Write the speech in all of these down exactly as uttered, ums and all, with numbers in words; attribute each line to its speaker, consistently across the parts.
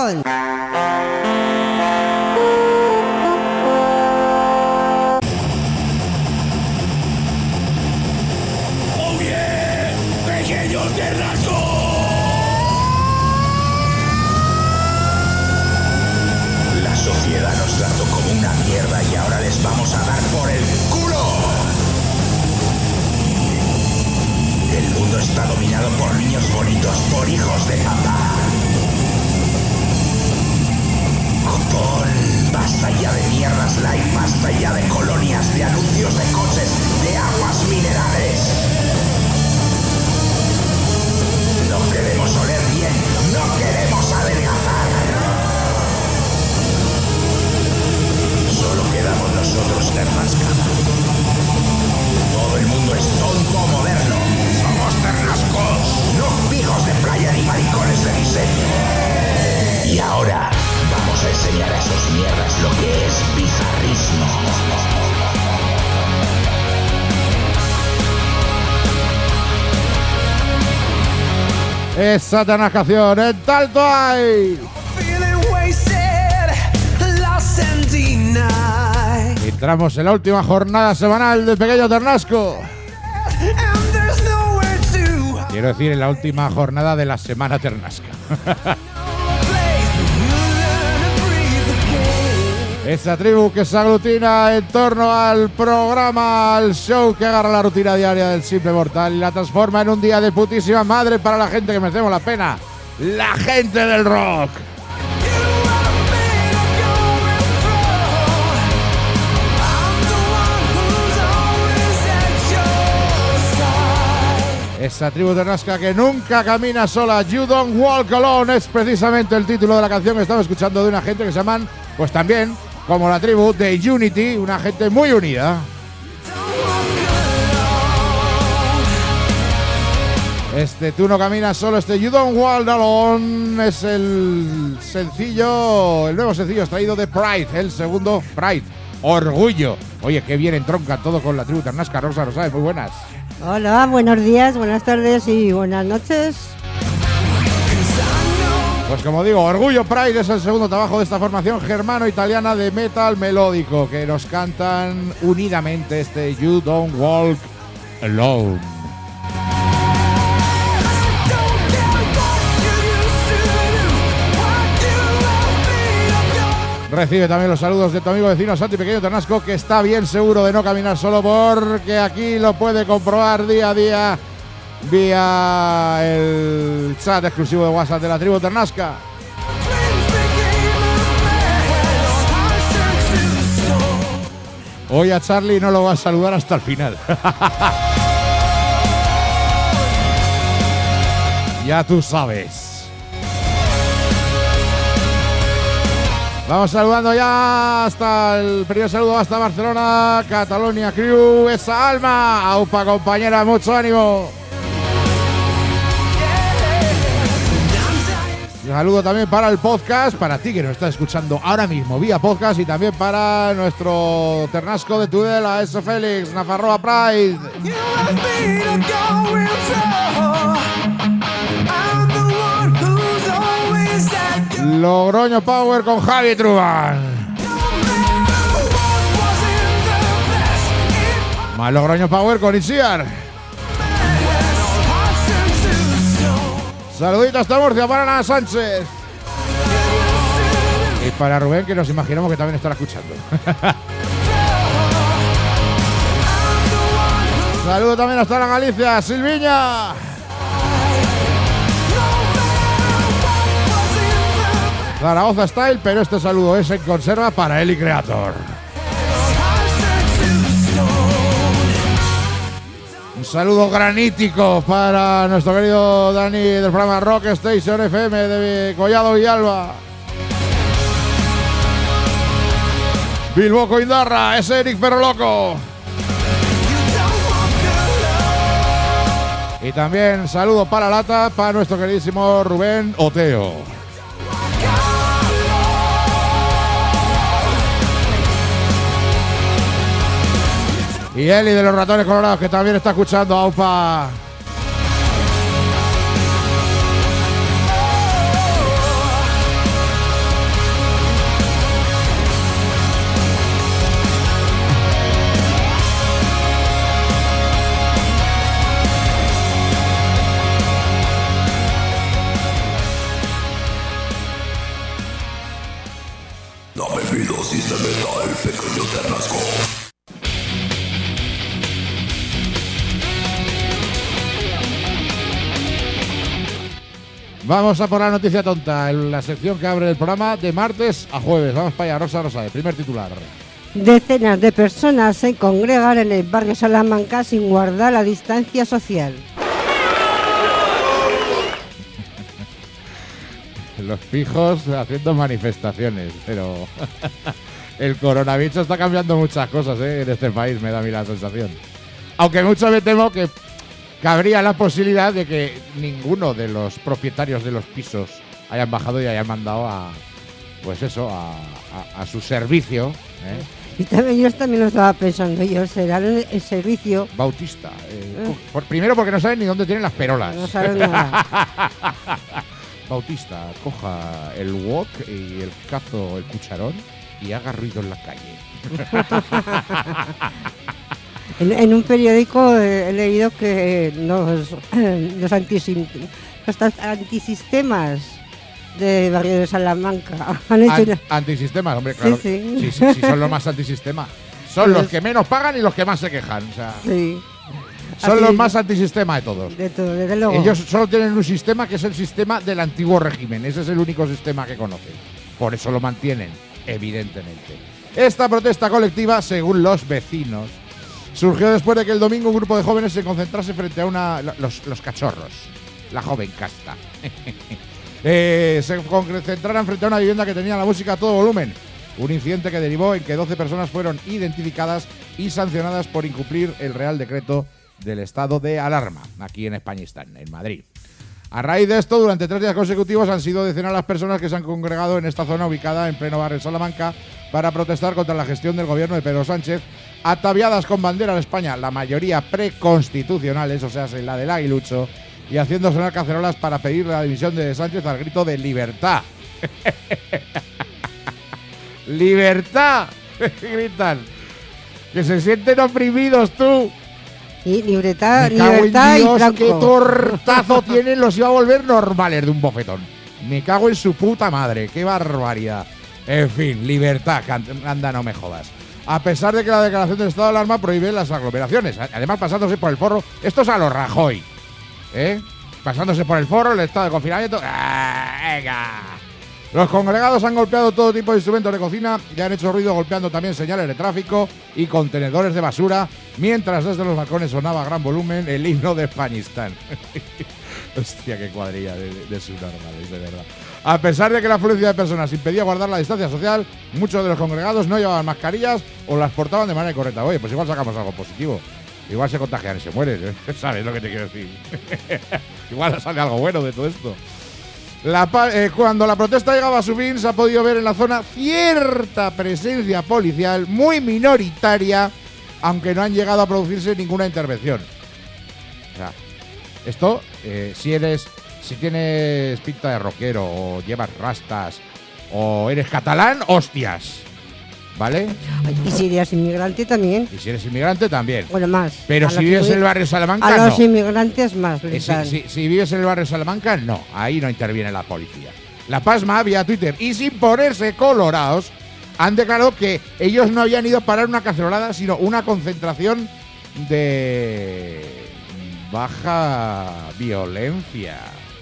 Speaker 1: Dragón.
Speaker 2: ¡Oh yeah! ¡Pequeños Ternascos! La sociedad nos trató como una mierda y ahora les vamos a dar por el culo. El mundo está dominado por niños bonitos, por hijos de papá. Copón, basta ya de mierdas light, basta ya de colonias, de anuncios de coches, de aguas minerales. No queremos oler bien, no queremos adelgazar. Solo quedamos nosotros, Ternasca. Todo el mundo es tonto moderno. Somos Ternascos, no hijos de playa ni maricones de diseño. Y ahora vamos a enseñar a esos mierdas lo que es bizarrismo.
Speaker 3: Esa Ternascación en Talto hay. Entramos en la última jornada semanal del Pequeño Ternasco. Quiero decir, en la última jornada de la semana Ternasca. Esa tribu que se aglutina en torno al programa, al show que agarra la rutina diaria del simple mortal y la transforma en un día de putísima madre para la gente que merecemos la pena. La gente del rock. Esa tribu ternasca que nunca camina sola. You Don't Walk Alone es precisamente el título de la canción que estamos escuchando de una gente que se llaman, pues también, como la tribu de Unity, una gente muy unida. Este Tú no caminas solo, este You Don't Walk Alone es el sencillo, el nuevo sencillo extraído de Pride, el segundo Pride, Orgullo. Oye, qué bien entronca todo con la tribu ternasca. Rosa Rosales, muy buenas.
Speaker 1: Hola, buenos días, buenas tardes y buenas noches.
Speaker 3: Pues como digo, Orgullo Pride es el segundo trabajo de esta formación germano-italiana de metal melódico que nos cantan unidamente este You Don't Walk Alone. Recibe también los saludos de tu amigo vecino Santi Pequeño Ternasco, que está bien seguro de no caminar solo porque aquí lo puede comprobar día a día vía el chat exclusivo de WhatsApp de la tribu Ternasca. Hoy a Charlie no lo va a saludar hasta el final. Ya tú sabes. Vamos saludando ya hasta el primer saludo hasta Barcelona, Catalonia Crew, esa alma. Aupa, compañera, mucho ánimo. Un saludo también para el podcast, para ti que nos estás escuchando ahora mismo vía podcast, y también para nuestro Ternasco de Tudela, S. Félix, Nafarroa Pride. Logroño Power con Javi Truban. Más Logroño Power con Isiar. Saluditos hasta Murcia para Ana Sánchez. Y para Rubén, que nos imaginamos que también estará escuchando. Saludo también hasta la Galicia, Silviña. Zaragoza Style, pero este saludo es en conserva para Eli Creator. Un saludo granítico para nuestro querido Dani del programa Rock Station F M de Collado Villalba. Bilbo Coindarra, es Eric Perro Loco. Y también saludo para Lata, para nuestro queridísimo Rubén Oteo. Y Eli de los Ratones Colorados, que también está escuchando. Aupa. Vamos a por la noticia tonta, en la sección que abre el programa de martes a jueves. Vamos para allá, Rosa Rosa, de primer titular.
Speaker 1: Decenas de personas se congregan en el barrio Salamanca sin guardar la distancia social.
Speaker 3: Los pijos haciendo manifestaciones, pero el coronavirus está cambiando muchas cosas, ¿eh? En este país, me da a mí la sensación. Aunque mucho me temo que cabría la posibilidad de que ninguno de los propietarios de los pisos hayan bajado y hayan mandado a, pues eso, a, a, a su servicio, ¿eh?
Speaker 1: Y también yo también lo estaba pensando, yo será el, el servicio
Speaker 3: Bautista. Eh, eh. Por, primero porque no saben ni dónde tienen las perolas.
Speaker 1: No saben nada.
Speaker 3: Bautista, coja el wok y el cazo, el cucharón y haga ruido en la calle.
Speaker 1: en, en un periódico he, he leído que los, los, antisim, los antisistemas de barrio de Salamanca han hecho
Speaker 3: An,
Speaker 1: una...
Speaker 3: Antisistemas, hombre, claro.
Speaker 1: Sí, sí.
Speaker 3: Sí, sí, sí, son los más antisistemas. Son pues, los que menos pagan y los que más se quejan. O sea,
Speaker 1: sí.
Speaker 3: Son
Speaker 1: Así,
Speaker 3: los más antisistema de todos.
Speaker 1: De todo, desde luego.
Speaker 3: Ellos solo tienen un sistema que es el sistema del antiguo régimen. Ese es el único sistema que conocen. Por eso lo mantienen, evidentemente. Esta protesta colectiva, según los vecinos, surgió después de que el domingo un grupo de jóvenes se concentrase frente a una... Los, los cachorros, la joven casta. eh, se concentraran frente a una vivienda que tenía la música a todo volumen. Un incidente que derivó en que doce personas fueron identificadas y sancionadas por incumplir el Real Decreto del estado de alarma, aquí en Españistán, en Madrid. A raíz de esto, durante tres días consecutivos han sido decenas las personas que se han congregado en esta zona ubicada en pleno barrio Salamanca para protestar contra la gestión del gobierno de Pedro Sánchez, ataviadas con bandera de España, la mayoría preconstitucionales, o sea, la del aguilucho, y haciendo sonar cacerolas para pedir la dimisión de Sánchez al grito de libertad. ¡Libertad! Gritan. Que se sienten oprimidos, tú.
Speaker 1: Y libertad,
Speaker 3: Me cago
Speaker 1: libertad
Speaker 3: en Dios,
Speaker 1: y Franco.
Speaker 3: qué tortazo tienen, los iba a volver normales de un bofetón. Me cago en su puta madre, qué barbaridad. En fin, libertad, anda, no me jodas. A pesar de que la declaración del estado de alarma prohíbe las aglomeraciones, además pasándose por el forro, esto es a los Rajoy, ¿eh? Pasándose por el forro, el estado de confinamiento. ¡Ah, venga! Los congregados han golpeado todo tipo de instrumentos de cocina y han hecho ruido golpeando también señales de tráfico y contenedores de basura, mientras desde los balcones sonaba a gran volumen el himno de Españistán. Hostia, qué cuadrilla de, de, de subnormales, de verdad. A pesar de que la afluencia de personas impedía guardar la distancia social, muchos de los congregados no llevaban mascarillas o las portaban de manera incorrecta. Oye, pues igual sacamos algo positivo. Igual se contagian y se mueren, ¿eh? ¿Sabes lo que te quiero decir? Igual sale algo bueno de todo esto. La, eh, cuando la protesta llegaba a su fin, se ha podido ver en la zona cierta presencia policial muy minoritaria, aunque no han llegado a producirse ninguna intervención. O sea, esto, eh, si eres, si tienes pinta de rockero, o llevas rastas, o eres catalán, hostias, ¿vale?
Speaker 1: Y si eres inmigrante también.
Speaker 3: Y si eres inmigrante también.
Speaker 1: Bueno, más.
Speaker 3: Pero si vives en el barrio Salamanca, no.
Speaker 1: A los inmigrantes más.
Speaker 3: Eh, si, si, si vives en el barrio Salamanca, no. Ahí no interviene la policía. La Pasma, vía Twitter, y sin ponerse colorados, han declarado que ellos no habían ido a parar una cacerolada, sino una concentración de baja violencia.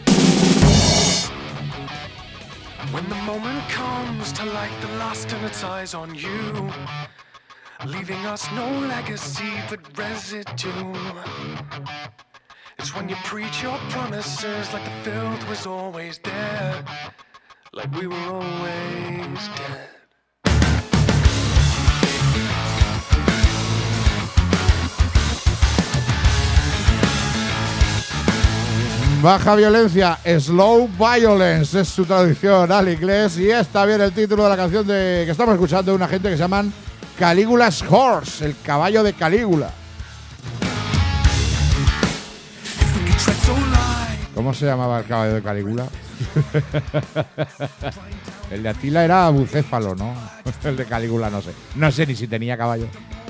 Speaker 4: When the moment comes to light the last and its eyes on you, leaving us no legacy but residue. It's when you preach your promises like the filth was always there, like we were always dead.
Speaker 3: Baja violencia, slow violence es su traducción al inglés, y está bien el título de la canción de que estamos escuchando de una gente que se llaman Caligula's Horse, el caballo de Calígula. ¿Cómo se llamaba el caballo de Calígula? El de Atila era bucéfalo, ¿no? El de Calígula no sé. No sé ni si tenía caballo.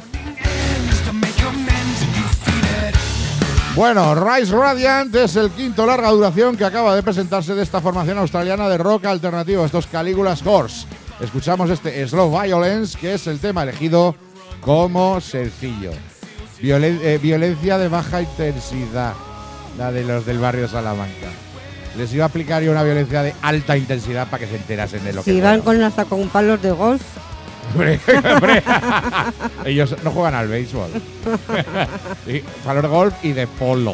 Speaker 3: Bueno, Rise Radiant es el quinto larga duración que acaba de presentarse de esta formación australiana de rock alternativo, estos Caligula's Horse. Escuchamos este Slow Violence, que es el tema elegido como sencillo. Violen- eh, violencia de baja intensidad, la de los del barrio Salamanca. les iba a aplicar yo una violencia de alta intensidad para que se enterasen de lo
Speaker 1: si
Speaker 3: que...
Speaker 1: Si van
Speaker 3: bueno.
Speaker 1: con hasta con palos de golf.
Speaker 3: Hombre, hombre. Ellos no juegan al béisbol. Sí, palos de golf y de polo.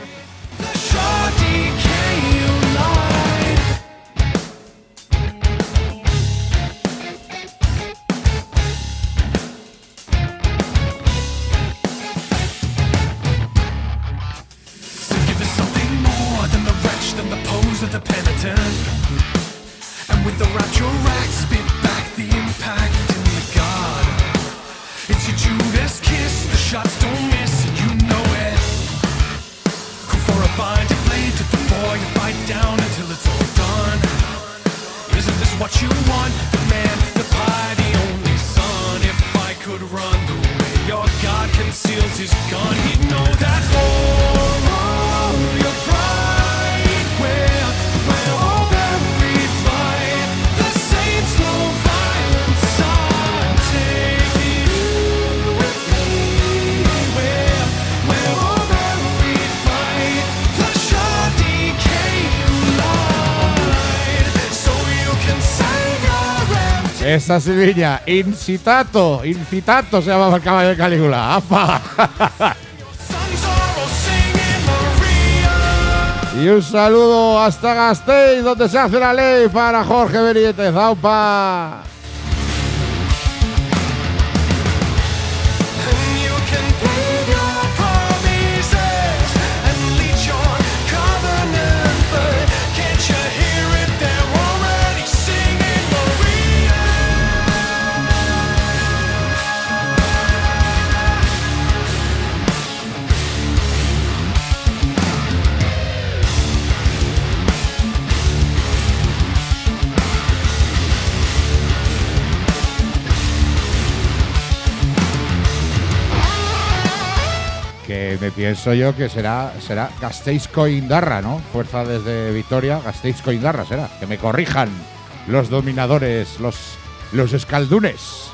Speaker 4: The penitent, and with the rapture rack spit back the impact in the guard. It's your Judas kiss, the shots don't miss, and you know it. Go for a binding blade to before you bite down until it's all done. Isn't this what you want? The man, the pie, the only son. If I could run the way your God conceals his gun, he'd know that for all your pride.
Speaker 3: Esa Silviña, incitato, incitato se llamaba el caballo de Calígula. ¡Apa! Y un saludo hasta Gasteiz, donde se hace la ley, para Jorge Benítez. ¡Aupa! Que me pienso yo que será será Gasteiz-Coindarra, ¿no? Fuerza desde Vitoria, Gasteiz-Coindarra será. Que me corrijan los dominadores, los, los escaldunes.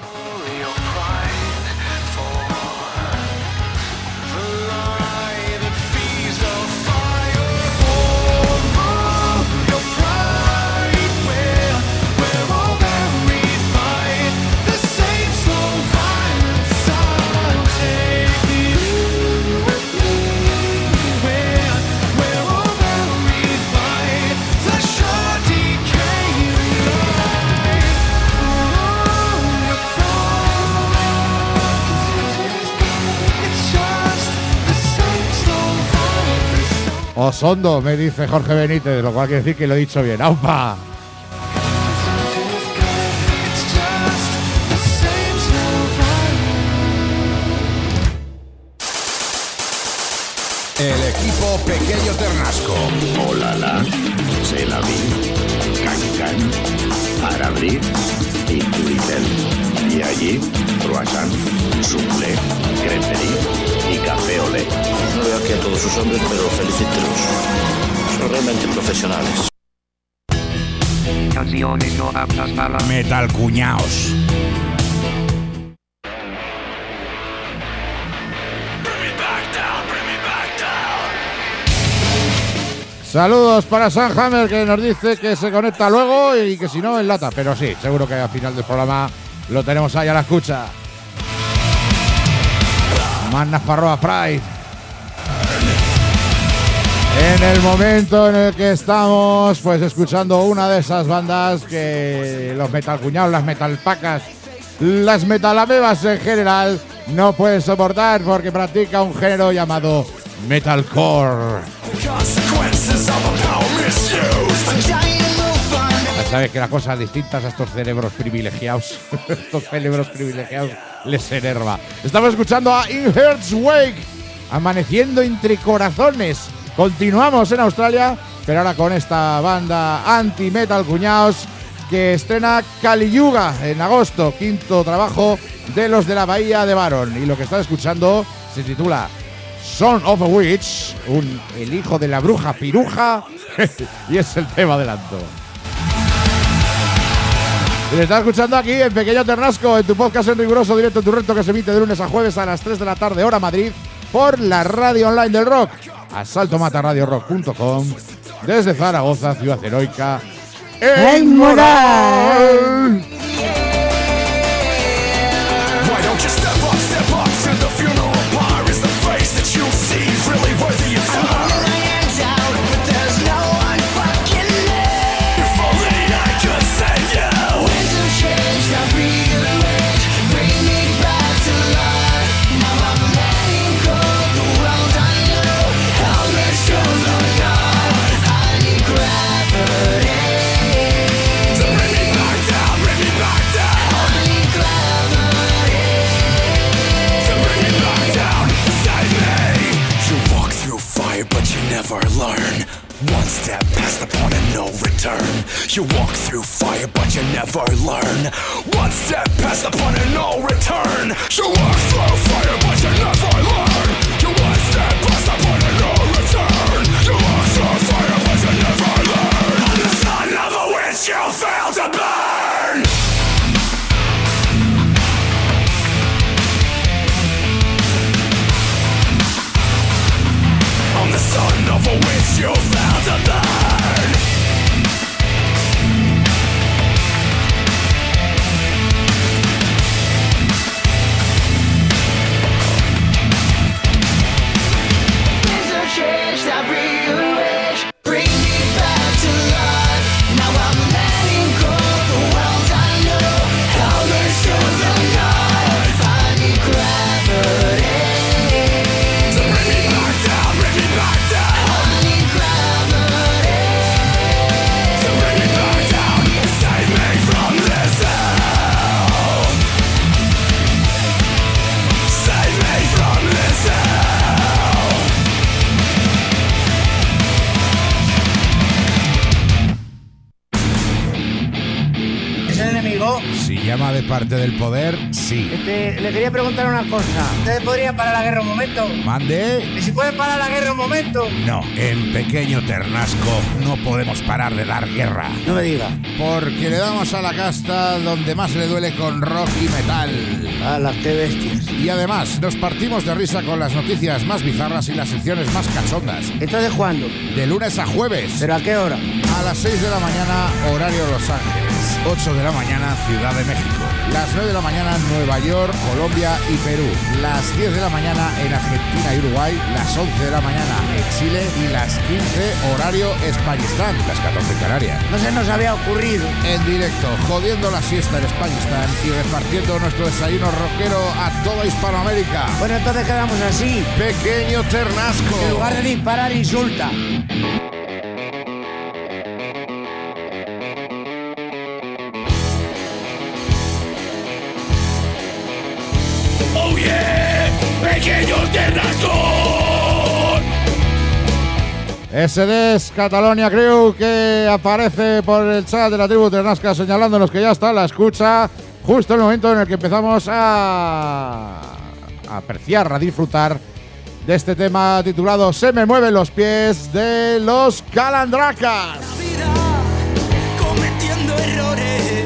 Speaker 3: Osondo, me dice Jorge Benítez, lo cual quiere decir que lo he dicho bien. ¡Aupa!
Speaker 2: El equipo Pequeño Ternasco.
Speaker 5: Olala, c'est la vie, Can-Can, para abrir y Turitel. Y allí, croissant, soufflé, creperie y café olé. No veo aquí a todos sus hombres, pero felicítelos. Son realmente profesionales.
Speaker 6: Canciones no aptas para
Speaker 2: Metal Cuñaos.
Speaker 3: Saludos para San Hammer, que nos dice que se conecta luego y que si no, enlata. Pero sí, seguro que al final del programa lo tenemos ahí a la escucha. Manna Farroa Pride. En el momento en el que estamos pues escuchando una de esas bandas que los metalcuñados, las metalpacas, las metalamebas en general no pueden soportar porque practica un género llamado metalcore. Ya sabes que las cosas distintas a estos cerebros privilegiados, estos cerebros privilegiados les enerva. Estamos escuchando a In Heart's Wake, amaneciendo entre corazones. Continuamos en Australia, pero ahora con esta banda anti-metal cuñados que estrena Kali Yuga en agosto, quinto trabajo de los de la Bahía de Baron. Y lo que están escuchando se titula Son of a Witch, un, el hijo de la bruja piruja, y es el tema adelanto. Y le estás escuchando aquí en Pequeño Ternasco, en tu podcast en riguroso directo en tu reto, que se emite de lunes a jueves a las tres de la tarde, hora Madrid, por la radio online del rock, asalto mata radio rock punto com desde Zaragoza, ciudad heroica,
Speaker 1: ¡En Moral!
Speaker 4: Why don't you step up, step up to the funeral pyre? Is the face that you see really worthy of fire? But there's no one fucking there. If only I could save you. Winds of change that rearrange, bring me back to life. Now I'm letting go the world I know. How they show the God. I need gravity. So bring me back down, bring me back down. I need gravity. So bring me back down, save me. You walk through fire, but you never learn. One step past the point of no return. You walk through fire, but you never learn. One step past the point of no return. You walk through fire, but you never learn. You one step past the point of no return. You walk through fire, but you never learn. On the sun of a witch, you fail to burn. I'm the son of a witch you found to burn. There's a change that rearrange, bring me back to life. Now I'm letting go the world I know. How they show the knife. I need gravity. So bring me back down, bring me back down. I need gravity. So bring me back down, save me from this hell. Save me from this hell.
Speaker 6: ¿Es el enemigo?
Speaker 3: Si llama de parte del poder, sí.
Speaker 6: Este, le quería preguntar una cosa. ¿Ustedes podrían parar la guerra un momento?
Speaker 3: Mande.
Speaker 6: ¿Y si pueden parar la guerra un momento?
Speaker 3: No, en Pequeño Ternasco no podemos parar de dar guerra.
Speaker 6: No me diga.
Speaker 3: Porque le damos a la casta donde más le duele con rock y metal.
Speaker 6: ¡Hala, qué bestias!
Speaker 3: Y además nos partimos de risa con las noticias más bizarras y las secciones más cachondas.
Speaker 6: ¿Entonces cuándo?
Speaker 3: De lunes a jueves,
Speaker 6: ¿Pero a qué hora?
Speaker 3: a las seis de la mañana, horario Los Ángeles. ocho de la mañana, Ciudad de México. Las nueve de la mañana, Nueva York, Colombia y Perú. Las diez de la mañana en Argentina y Uruguay. Las once de la mañana en Chile. Y las quince, horario Españistán. Las catorce en Canarias.
Speaker 6: No se nos había ocurrido.
Speaker 3: En directo, jodiendo la siesta en Españistán y repartiendo nuestro desayuno rockero a toda Hispanoamérica.
Speaker 6: Bueno, entonces quedamos así.
Speaker 3: Pequeño Ternasco.
Speaker 6: En lugar de disparar, insulta.
Speaker 4: Oh yeah, Pequeño Ternasco.
Speaker 3: Ese es Catalonia Crew, que aparece por el chat de la tribu Ternasca señalándonos que ya está la escucha, justo en el momento en el que empezamos a, a apreciar, a disfrutar de este tema titulado Se me mueven los pies, de los Calandracas.
Speaker 4: Cometiendo errores.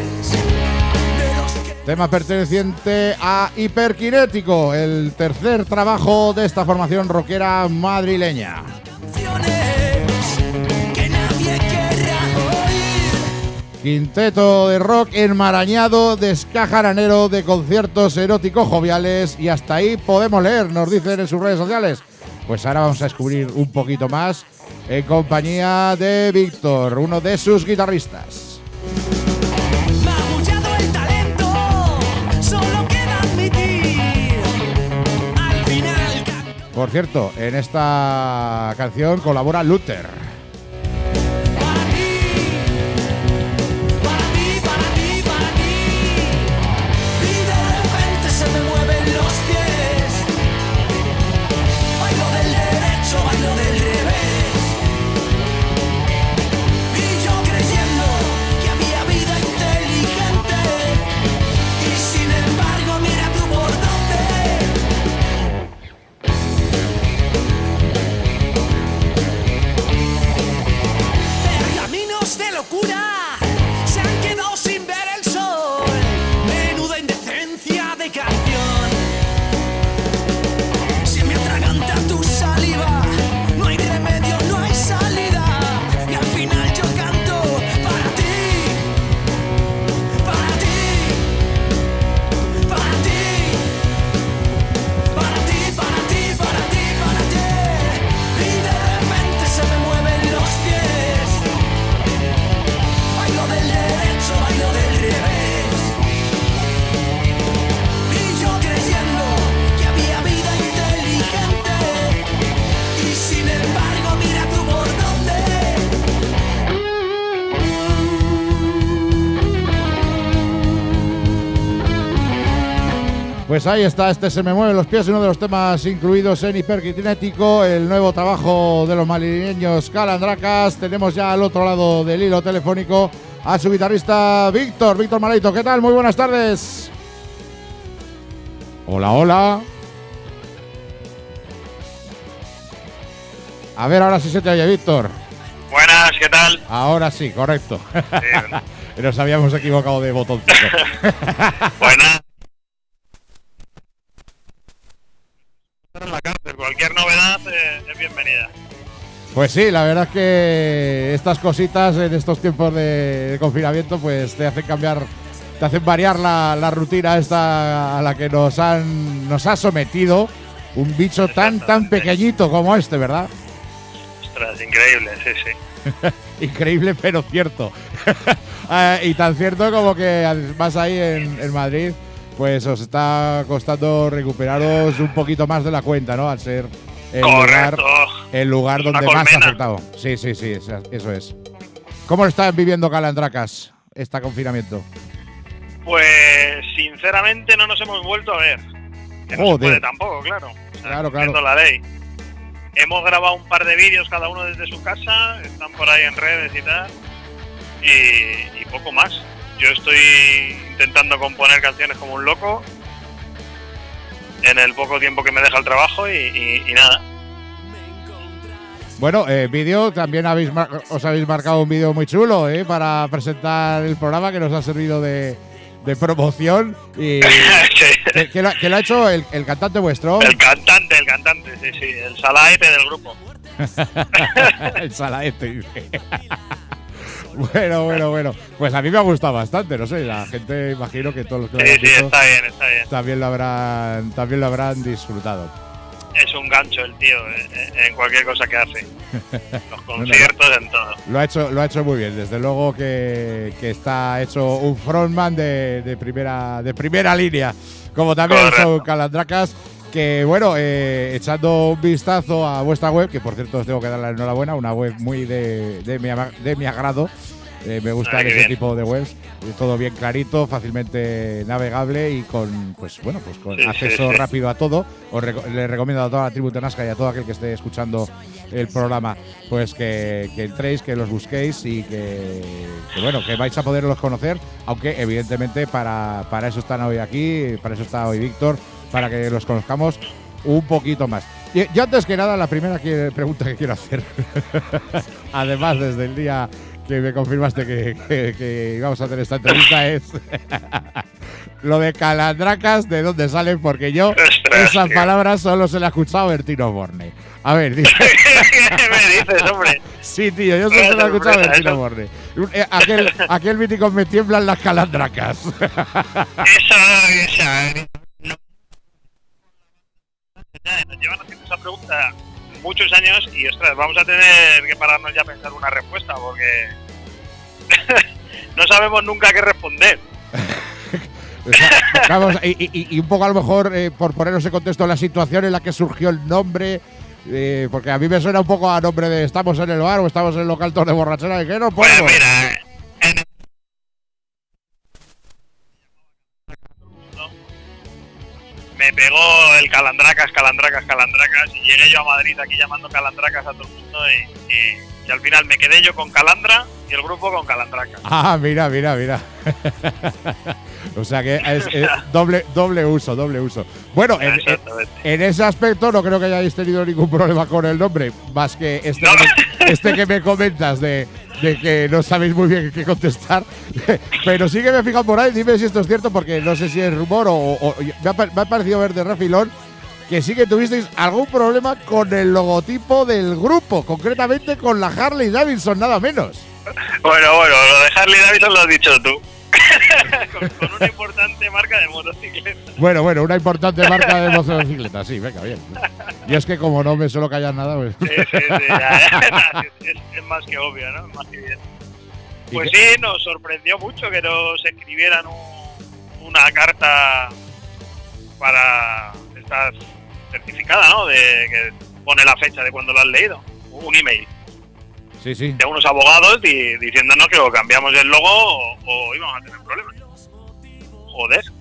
Speaker 3: Tema perteneciente a Hiperkinético, el tercer trabajo de esta formación rockera madrileña.
Speaker 4: Que nadie querrá oír.
Speaker 3: Quinteto de rock enmarañado, descajaranero, de conciertos eróticos joviales, y hasta ahí podemos leer, nos dicen en sus redes sociales. Pues ahora vamos a descubrir un poquito más en compañía de Víctor, uno de sus guitarristas.
Speaker 4: Magullado el talento, solo queda admitir. Al final.
Speaker 3: Por cierto, en esta canción colabora Luther.
Speaker 4: Para ti, para ti, para ti, para ti. Y de repente se me mueven los pies. Bailo del derecho, bailo del revés. Y yo creyendo que había vida inteligente. Y sin embargo, mira tú por dónde.
Speaker 3: Pues ahí está, este Se me mueven los pies, uno de los temas incluidos en Hiperkinético, el nuevo trabajo de los madrileños Calandracas. Tenemos ya al otro lado del hilo telefónico a su guitarrista Víctor, Víctor Maleito. ¿Qué tal? Muy buenas tardes. Hola, hola. A ver, ahora sí se te oye, Víctor.
Speaker 7: Buenas, ¿qué tal?
Speaker 3: Ahora sí, correcto.
Speaker 7: Sí.
Speaker 3: Nos habíamos equivocado de botoncito.
Speaker 7: Buenas. En la cárcel, cualquier novedad eh, es bienvenida.
Speaker 3: Pues sí, la verdad es que estas cositas en estos tiempos de, de confinamiento pues te hacen cambiar, te hacen variar la, la rutina esta a la que nos han nos ha sometido un bicho tan tan pequeñito como este, ¿verdad?
Speaker 7: Ostras, increíble, sí, sí.
Speaker 3: Increíble, pero cierto. eh, y tan cierto como que además ahí en, en Madrid pues os está costando recuperaros un poquito más de la cuenta, ¿no? Al ser el lugar, el lugar donde más ha afectado. Sí, sí, sí, eso es. ¿Cómo están viviendo Calandracas este confinamiento?
Speaker 7: Pues sinceramente no nos hemos vuelto a ver. Que no se puede tampoco, claro. O sea,
Speaker 3: claro, claro.
Speaker 7: La ley. Hemos grabado un par de vídeos cada uno desde su casa, están por ahí en redes y tal, y, y poco más. Yo estoy intentando componer canciones como un loco en el poco tiempo que me deja el trabajo y, y, y nada.
Speaker 3: Bueno, eh, vídeo, también habéis os habéis marcado un vídeo muy chulo eh, para presentar el programa que nos ha servido de, de promoción. Y
Speaker 7: sí.
Speaker 3: ¿que, que, lo, que lo ha hecho el, el cantante vuestro?
Speaker 7: El cantante, el cantante, sí, sí, el Salaete del grupo.
Speaker 3: El Salaete, dice. Bueno, bueno, bueno. Pues a mí me ha gustado bastante, no sé, la gente imagino que todos los que lo
Speaker 7: sí,
Speaker 3: hayan
Speaker 7: sí,
Speaker 3: visto
Speaker 7: está bien, está bien.
Speaker 3: También lo habrán, también lo habrán disfrutado.
Speaker 7: Es un gancho el tío en, en cualquier cosa que hace. Los conciertos, no, no, en todo.
Speaker 3: Lo ha hecho, lo ha hecho muy bien, desde luego que, que está hecho un frontman de, de primera, de primera línea, como también son Calandracas. Que bueno, eh, echando un vistazo a vuestra web, que por cierto os tengo que dar la enhorabuena, una web muy de, de, mi, de mi agrado. Eh, me gusta ese bien. tipo de webs, todo bien clarito, fácilmente navegable y con, pues bueno, pues con sí, acceso sí, sí. rápido a todo. Os rec le recomiendo a toda la tribu Tenasca y a todo aquel que esté escuchando el programa, pues que, que entréis, que los busquéis y que, que bueno, que vais a poderlos conocer, aunque evidentemente para, para eso están hoy aquí, para eso está hoy Víctor, para que los conozcamos un poquito más. Y yo antes que nada, la primera que, pregunta que quiero hacer, además desde el día que me confirmaste que, que, que íbamos a hacer esta entrevista es lo de Calandracas, ¿de dónde salen? Porque yo Ostras, esas tío. palabras solo se las he escuchado a Bertino Borne. A ver, dice.
Speaker 7: ¿Qué me dices, hombre?
Speaker 3: Sí, tío, yo solo se las he escuchado a Bertino Borne. Aquel, aquel mítico me tiemblan las Calandracas.
Speaker 7: Eso, esa. No. Nos llevan haciendo esa pregunta muchos años y, ostras, vamos a tener que pararnos ya a pensar una respuesta porque no sabemos nunca qué responder.
Speaker 3: Vamos, y, y, y un poco a lo mejor, eh, por ponernos en contexto, la situación en la que surgió el nombre, eh, porque a mí me suena un poco a nombre de estamos en el bar o estamos en el local todos de borrachera, y que no podemos.
Speaker 7: Pues mira, en me pegó el Calandracas, Calandracas, Calandracas y llegué yo a Madrid aquí llamando Calandracas a todo el mundo y, y, y al final me quedé yo con Calandra y el grupo con Calandracas.
Speaker 3: Ah, mira, mira, mira. O sea que es, es doble, doble uso, doble uso. Bueno, en, en, en ese aspecto no creo que hayáis tenido ningún problema con el nombre, más que este, no. que, este que me comentas de, de que no sabéis muy bien qué contestar. Pero sí que me he fijado por ahí, dime si esto es cierto, porque no sé si es rumor o, o me, ha, me ha parecido ver de refilón que sí que tuvisteis algún problema con el logotipo del grupo, concretamente con la Harley Davidson, nada menos.
Speaker 7: Bueno, bueno, lo de Harley Davidson lo has dicho tú. con, con una importante marca de motocicletas.
Speaker 3: Bueno, bueno, una importante marca de motocicletas, sí, venga, bien. Y es que como no me suelo callar nada, pues…
Speaker 7: Sí, sí, sí, ya, ya, es, es más que obvio, ¿no? Es más que bien. Pues sí, nos sorprendió mucho que nos escribieran un, una carta para estar certificada, ¿no? De que pone la fecha de cuando lo has leído. Un email.
Speaker 3: Sí, sí.
Speaker 7: De unos abogados di, diciéndonos que o cambiamos el logo o, o íbamos a tener problemas. Joder,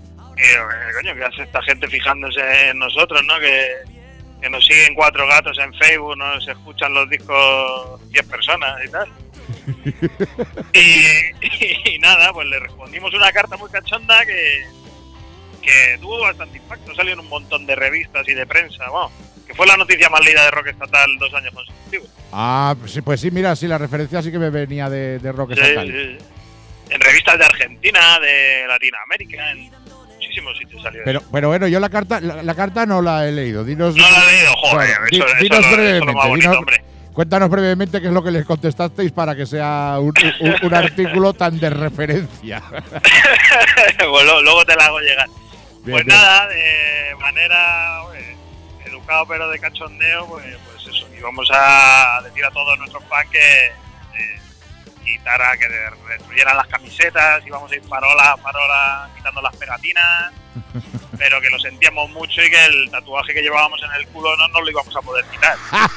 Speaker 7: eh, coño, ¿qué hace esta gente fijándose en nosotros, no? Que, que nos siguen cuatro gatos en Facebook, nos escuchan los discos diez personas y tal. y, y, y nada, pues le respondimos una carta muy cachonda que, que tuvo bastante impacto. Salió en un montón de revistas y de prensa, bueno, que fue la noticia más leída de rock estatal dos años consecutivos.
Speaker 3: Ah, pues sí, pues sí, mira, sí, la referencia sí que me venía de, de rock
Speaker 7: sí,
Speaker 3: estatal.
Speaker 7: Sí, sí. En revistas de Argentina, de Latinoamérica, en muchísimos sitios salió.
Speaker 3: Pero, pero bueno, yo la carta, la, la carta no la he leído. Dinos,
Speaker 7: no la he leído, joder,
Speaker 3: bueno,
Speaker 7: eso,
Speaker 3: dinos
Speaker 7: eso,
Speaker 3: brevemente,
Speaker 7: eso es lo más bonito,
Speaker 3: dinos,
Speaker 7: hombre.
Speaker 3: Cuéntanos brevemente qué es lo que les contestasteis para que sea un, un, un artículo tan de referencia.
Speaker 7: Bueno, luego te la hago llegar.
Speaker 3: Bien,
Speaker 7: pues
Speaker 3: bien.
Speaker 7: nada, de manera oye, educado pero de cachondeo, pues, pues eso. Y vamos a decir a todos nuestros fans que eh, quitara, que destruyeran las camisetas, y vamos a ir parola a parola quitando las pegatinas, pero que lo sentíamos mucho y que el tatuaje que llevábamos en el culo no nos lo íbamos a poder quitar.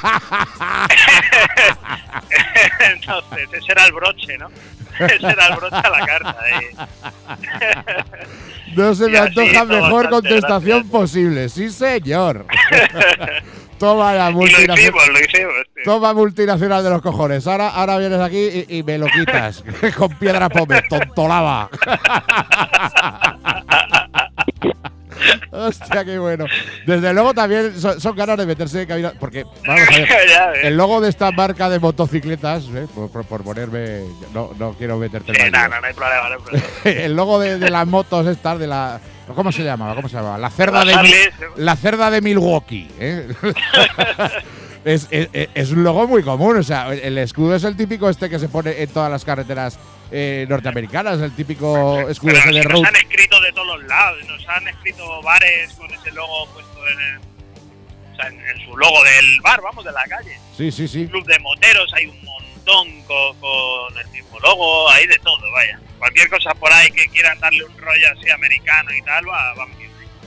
Speaker 7: Entonces, ese era el broche, ¿no? Ese era el broche a la carta. ¿eh?
Speaker 3: No se
Speaker 7: Y
Speaker 3: me
Speaker 7: así,
Speaker 3: antoja
Speaker 7: todo
Speaker 3: mejor
Speaker 7: bastante
Speaker 3: contestación
Speaker 7: gracias.
Speaker 3: posible. Sí, señor. Toma la
Speaker 7: Y lo
Speaker 3: multinacional.
Speaker 7: hicimos, lo hicimos. tío.
Speaker 3: Toma multinacional de los cojones. Ahora, ahora vienes aquí y, y me lo quitas. Con piedra pómez, tontolaba. Hostia, qué bueno. Desde luego también son, son ganas de meterse en cabina. Porque, vamos a ver,
Speaker 7: Ya ves.
Speaker 3: el logo de esta marca de motocicletas, ¿eh? por, por, por ponerme. No, no quiero meterte
Speaker 7: Sí,
Speaker 3: en
Speaker 7: no, no, no hay problema, no hay problema.
Speaker 3: El logo de, de las motos estas, de la. ¿Cómo se llamaba? ¿Cómo se llamaba? La cerda
Speaker 7: Las
Speaker 3: de
Speaker 7: Harley,
Speaker 3: Mil-
Speaker 7: sí.
Speaker 3: la cerda de Milwaukee. ¿eh? es, es, es un logo muy común. O sea, el escudo es el típico este que se pone en todas las carreteras eh, norteamericanas, el típico escudo
Speaker 7: Pero
Speaker 3: ese de
Speaker 7: si nos
Speaker 3: road.
Speaker 7: han escrito de todos los lados, nos han escrito bares con ese logo puesto en, el, o sea, en, en su logo del bar, vamos, de la calle.
Speaker 3: Sí, sí, sí.
Speaker 7: Club de moteros, hay un montón con, con el mismo logo, hay de todo, vaya. Cualquier cosa por ahí que quieran darle un rollo así americano y tal, va, va metido ahí.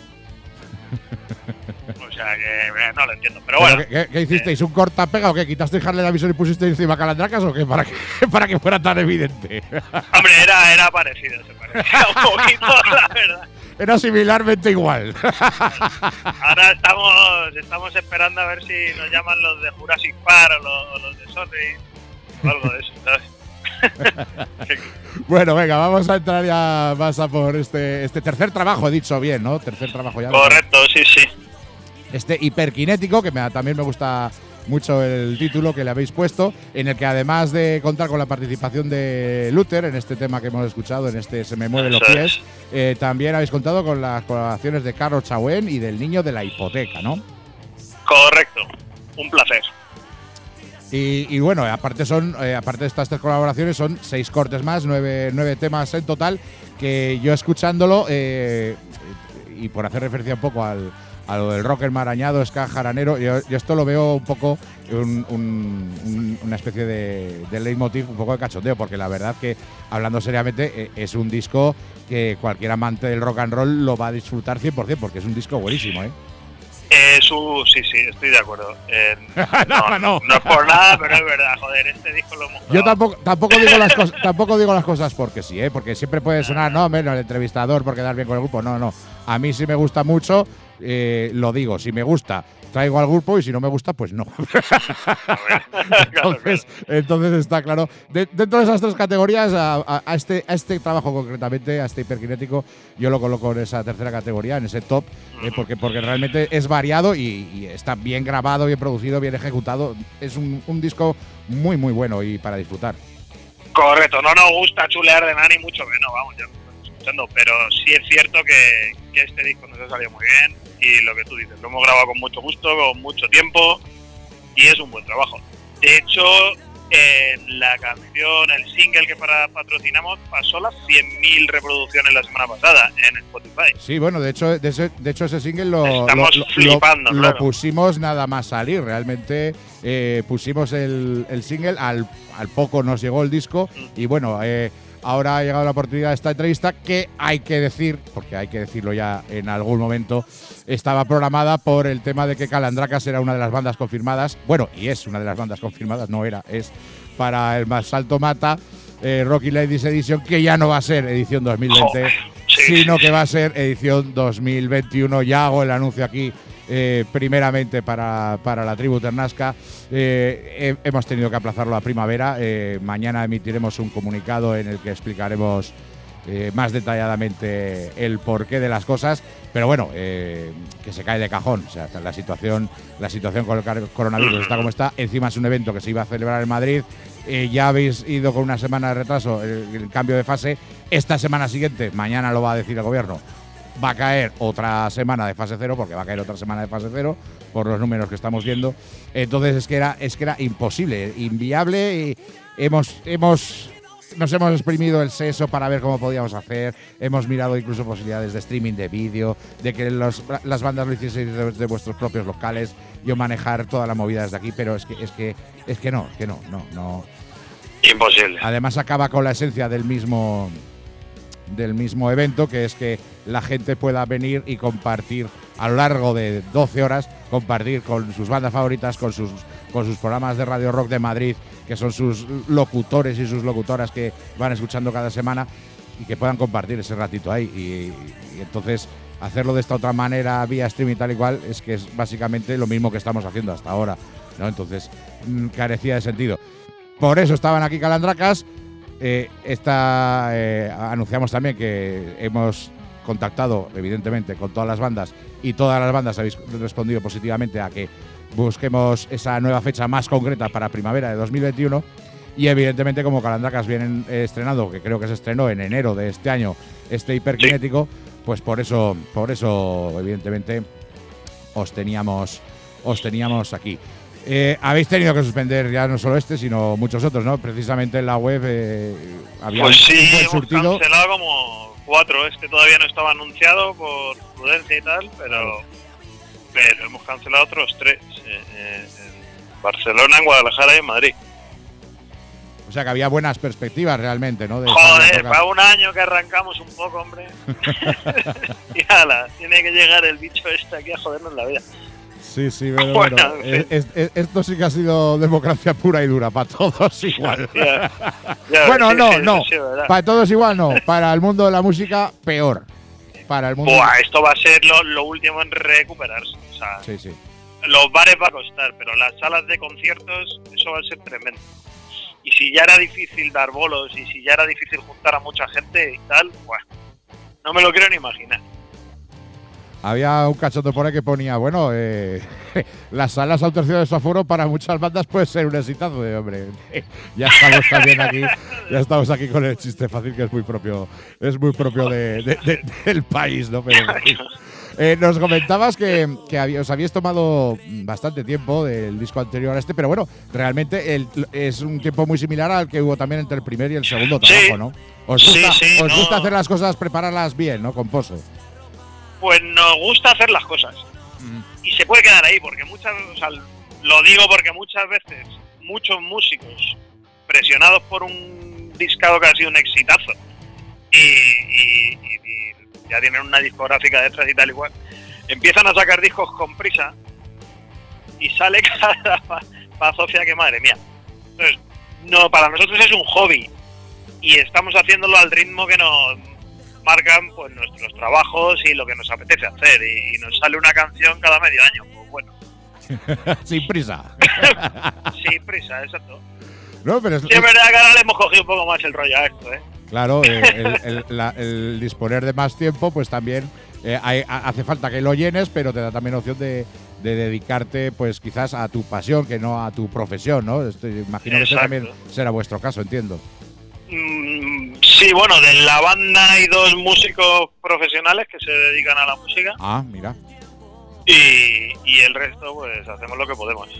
Speaker 7: O sea que eh, no lo entiendo, pero
Speaker 3: ¿Pero
Speaker 7: bueno.
Speaker 3: qué, qué- qué hicisteis? ¿Un cortapega o qué? ¿Quitasteis Harley Davidson y pusisteis encima calandracas o qué? ¿Para que, para que fuera tan evidente?
Speaker 7: Hombre, era, era parecido, se parecía un poquito, la verdad.
Speaker 3: Era similarmente igual.
Speaker 7: Ahora estamos estamos esperando a ver si nos llaman los de Jurassic Park o los, o los de Sony o algo de eso, ¿sabes?
Speaker 3: Bueno, venga, vamos a entrar ya más a por este, este tercer trabajo, he dicho bien, ¿no? Tercer trabajo ya.
Speaker 7: Correcto, sí, sí.
Speaker 3: Este hiperkinético, que me, también me gusta mucho el título que le habéis puesto, en el que además de contar con la participación de Luther en este tema que hemos escuchado, en este Se me mueven los
Speaker 7: Eso
Speaker 3: pies, eh, también habéis contado con las colaboraciones de Carlos Chauen y del Niño de la Hipoteca, ¿no?
Speaker 7: Correcto. Un placer.
Speaker 3: Y, y bueno, aparte son eh, aparte de estas tres colaboraciones, son seis cortes más, nueve, nueve temas en total, que yo escuchándolo, eh, y por hacer referencia un poco al, a lo del rock enmarañado, ska jaranero, yo, yo esto lo veo un poco un, un, un, una especie de, de leitmotiv, un poco de cachondeo, porque la verdad que, hablando seriamente, eh, es un disco que cualquier amante del rock and roll lo va a disfrutar cien por cien, porque es un disco buenísimo, ¿eh?
Speaker 7: Eh, su, sí, sí, estoy de acuerdo. Eh,
Speaker 3: No,
Speaker 7: no,
Speaker 3: no.
Speaker 7: no es por nada, pero es verdad, joder, este disco lo hemos
Speaker 3: Yo
Speaker 7: grabado.
Speaker 3: tampoco, tampoco digo las cosas, tampoco digo las cosas porque sí, ¿eh? Porque siempre puede sonar, no, menos el entrevistador por quedar bien con el grupo. No, no. A mí sí me gusta mucho, eh, lo digo. Si me gusta, traigo al grupo, y si no me gusta, pues no. entonces, entonces está claro. De- dentro de esas tres categorías, a, a- a este, a este trabajo concretamente, a este hiperkinético, yo lo coloco en esa tercera categoría, en ese top, eh, porque, porque realmente es variado y, y está bien grabado, bien producido, bien ejecutado. Es un, un disco muy, muy bueno y para disfrutar.
Speaker 7: Correcto, no nos gusta chulear de nada ni mucho menos, vamos, ya lo estamos escuchando, pero sí es cierto que, que este disco nos ha salido muy bien y lo que tú dices, lo hemos grabado con mucho gusto, con mucho tiempo y es un buen trabajo. De hecho, en la canción, el single que para patrocinamos pasó las cien mil reproducciones la semana pasada en Spotify.
Speaker 3: Sí, bueno, de hecho, de, ese, de hecho ese single lo,
Speaker 7: Estamos
Speaker 3: lo, lo-
Speaker 7: flipando,
Speaker 3: lo
Speaker 7: claro.
Speaker 3: pusimos nada más salir. Realmente eh, pusimos el, el single, al, al poco nos llegó el disco y bueno, eh, ahora ha llegado la oportunidad de esta entrevista que hay que decir, porque hay que decirlo ya en algún momento, estaba programada por el tema de que Calandracas era una de las bandas confirmadas, bueno, y es una de las bandas confirmadas, no era, es para el Más Alto Mata, eh, Rocky Ladies Edition, que ya no va a ser edición dos mil veinte,
Speaker 7: Joder, sí,
Speaker 3: sino
Speaker 7: sí,
Speaker 3: que
Speaker 7: sí.
Speaker 3: va a ser edición dos mil veintiuno. Ya hago el anuncio aquí. Eh, primeramente para, para la tribu Ternasca. Eh, he, hemos tenido que aplazarlo a primavera. Eh, mañana emitiremos un comunicado en el que explicaremos eh, más detalladamente el porqué de las cosas. Pero bueno, eh, que se cae de cajón. O sea, la situación, la situación con el coronavirus está como está. Encima es un evento que se iba a celebrar en Madrid. Eh, ya habéis ido con una semana de retraso el, el cambio de fase. Esta semana siguiente, mañana lo va a decir el gobierno, va a caer otra semana de fase cero, porque va a caer otra semana de fase cero, por los números que estamos viendo. Entonces es que era, es que era imposible, inviable, y hemos, hemos, nos hemos exprimido el seso para ver cómo podíamos hacer. Hemos mirado incluso posibilidades de streaming de vídeo, de que los, las bandas lo hicieseis desde vuestros propios locales, yo manejar toda la movida desde aquí, pero es que, es que, es que no, es que no, no, no.
Speaker 7: Imposible.
Speaker 3: Además acaba con la esencia del mismo del mismo evento, que es que la gente pueda venir y compartir a lo largo de doce horas, compartir con sus bandas favoritas, con sus con sus programas de Radio Rock de Madrid, que son sus locutores y sus locutoras que van escuchando cada semana, y que puedan compartir ese ratito ahí. Y, y entonces hacerlo de esta otra manera, vía streaming tal y cual, es que es básicamente lo mismo que estamos haciendo hasta ahora, ¿no? Entonces mmm, carecía de sentido. Por eso estaban aquí Calandracas. Eh, esta, eh, anunciamos también que hemos contactado, evidentemente, con todas las bandas, y todas las bandas habéis respondido positivamente a que busquemos esa nueva fecha más concreta para primavera de dos mil veintiuno. Y evidentemente, como Calandracas vienen eh, estrenando, que creo que se estrenó en enero de este año, este hiperkinético, pues por eso, por eso evidentemente os teníamos, os teníamos aquí. Eh, habéis tenido que suspender ya no solo este, sino muchos otros, ¿no? Precisamente en la web eh, había
Speaker 7: Pues sí,
Speaker 3: un buen
Speaker 7: hemos
Speaker 3: surtido.
Speaker 7: cancelado como cuatro. Este todavía no estaba anunciado por prudencia y tal, pero, pero hemos cancelado otros tres. Eh, eh, en Barcelona, en Guadalajara y en Madrid.
Speaker 3: O sea que había buenas perspectivas realmente, ¿no? De
Speaker 7: Joder, para un año que arrancamos un poco, hombre. Y ala, tiene que llegar el bicho este aquí a jodernos la vida.
Speaker 3: Sí, sí, pero
Speaker 7: bueno,
Speaker 3: bueno,
Speaker 7: sí.
Speaker 3: es, es, es, esto sí que ha sido democracia pura y dura, para todos igual.
Speaker 7: Ya, ya,
Speaker 3: bueno,
Speaker 7: sí,
Speaker 3: no,
Speaker 7: sí,
Speaker 3: no,
Speaker 7: sí,
Speaker 3: para todos igual no, para el mundo de la música peor. Para el mundo.
Speaker 7: Buah, esto va a ser lo, lo último en recuperarse. O sea,
Speaker 3: sí, sí.
Speaker 7: Los bares va a costar, pero las salas de conciertos, eso va a ser tremendo. Y si ya era difícil dar bolos y si ya era difícil juntar a mucha gente y tal, buah, no me lo quiero ni imaginar.
Speaker 3: Había un cachoto por ahí que ponía, bueno, eh, las salas a un tercio de su aforo para muchas bandas puede ser un exitazo de hombre. Ya estamos también aquí, ya estamos aquí con el chiste fácil que es muy propio, es muy propio de, de, de, del país, ¿no? Pero, eh, nos comentabas que, que había, os habíais tomado bastante tiempo del disco anterior a este, pero bueno, realmente el, es un tiempo muy similar al que hubo también entre el primer y el segundo trabajo,
Speaker 7: sí,
Speaker 3: ¿no? Os gusta,
Speaker 7: sí, sí,
Speaker 3: os
Speaker 7: no.
Speaker 3: gusta hacer las cosas, prepararlas bien, ¿no? Con pozo.
Speaker 7: Pues nos gusta hacer las cosas. Mm. Y se puede quedar ahí, porque muchas, o sea, lo digo porque muchas veces muchos músicos presionados por un discado que ha sido un exitazo y, y, y, y ya tienen una discográfica detrás y tal igual, empiezan a sacar discos con prisa y sale cada pazofia que madre mía. Entonces, no, para nosotros es un hobby y estamos haciéndolo al ritmo que nos marcan pues nuestros trabajos y lo que nos apetece hacer, y, y nos sale una canción cada medio año, pues bueno.
Speaker 3: Sin prisa.
Speaker 7: Sin prisa, exacto.
Speaker 3: No, pero es,
Speaker 7: sí, es verdad que ahora le hemos cogido un poco más el rollo a esto, ¿eh?
Speaker 3: Claro, eh, el, el, la, el disponer de más tiempo, pues también eh, hay, hace falta que lo llenes, pero te da también opción de, de dedicarte, pues quizás a tu pasión, que no a tu profesión, ¿no? Estoy, imagino exacto. que ese también será vuestro caso, entiendo.
Speaker 7: Mm, sí, bueno, de la banda hay dos músicos profesionales que se dedican a la música.
Speaker 3: Ah, mira.
Speaker 7: Y, y el resto, pues hacemos lo que podemos.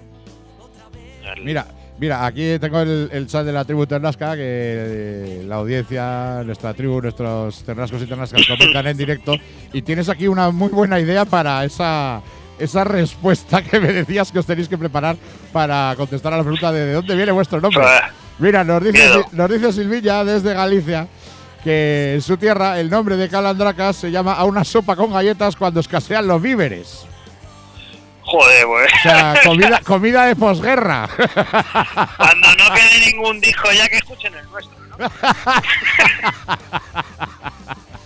Speaker 7: El...
Speaker 3: Mira, mira, aquí tengo el, el chat de la tribu Ternasca, que eh, la audiencia, nuestra tribu, nuestros ternascos y ternascas comentan en directo. Y tienes aquí una muy buena idea para esa, esa respuesta que me decías que os tenéis que preparar para contestar a la pregunta de, ¿de dónde viene vuestro nombre? Mira, nos dice, nos dice Silvilla desde Galicia que en su tierra el nombre de Calandracas se llama a una sopa con galletas cuando escasean los víveres.
Speaker 7: Joder, pues.
Speaker 3: O sea, comida, comida de posguerra.
Speaker 7: Cuando no quede ningún disco ya que escuchen el nuestro, ¿no?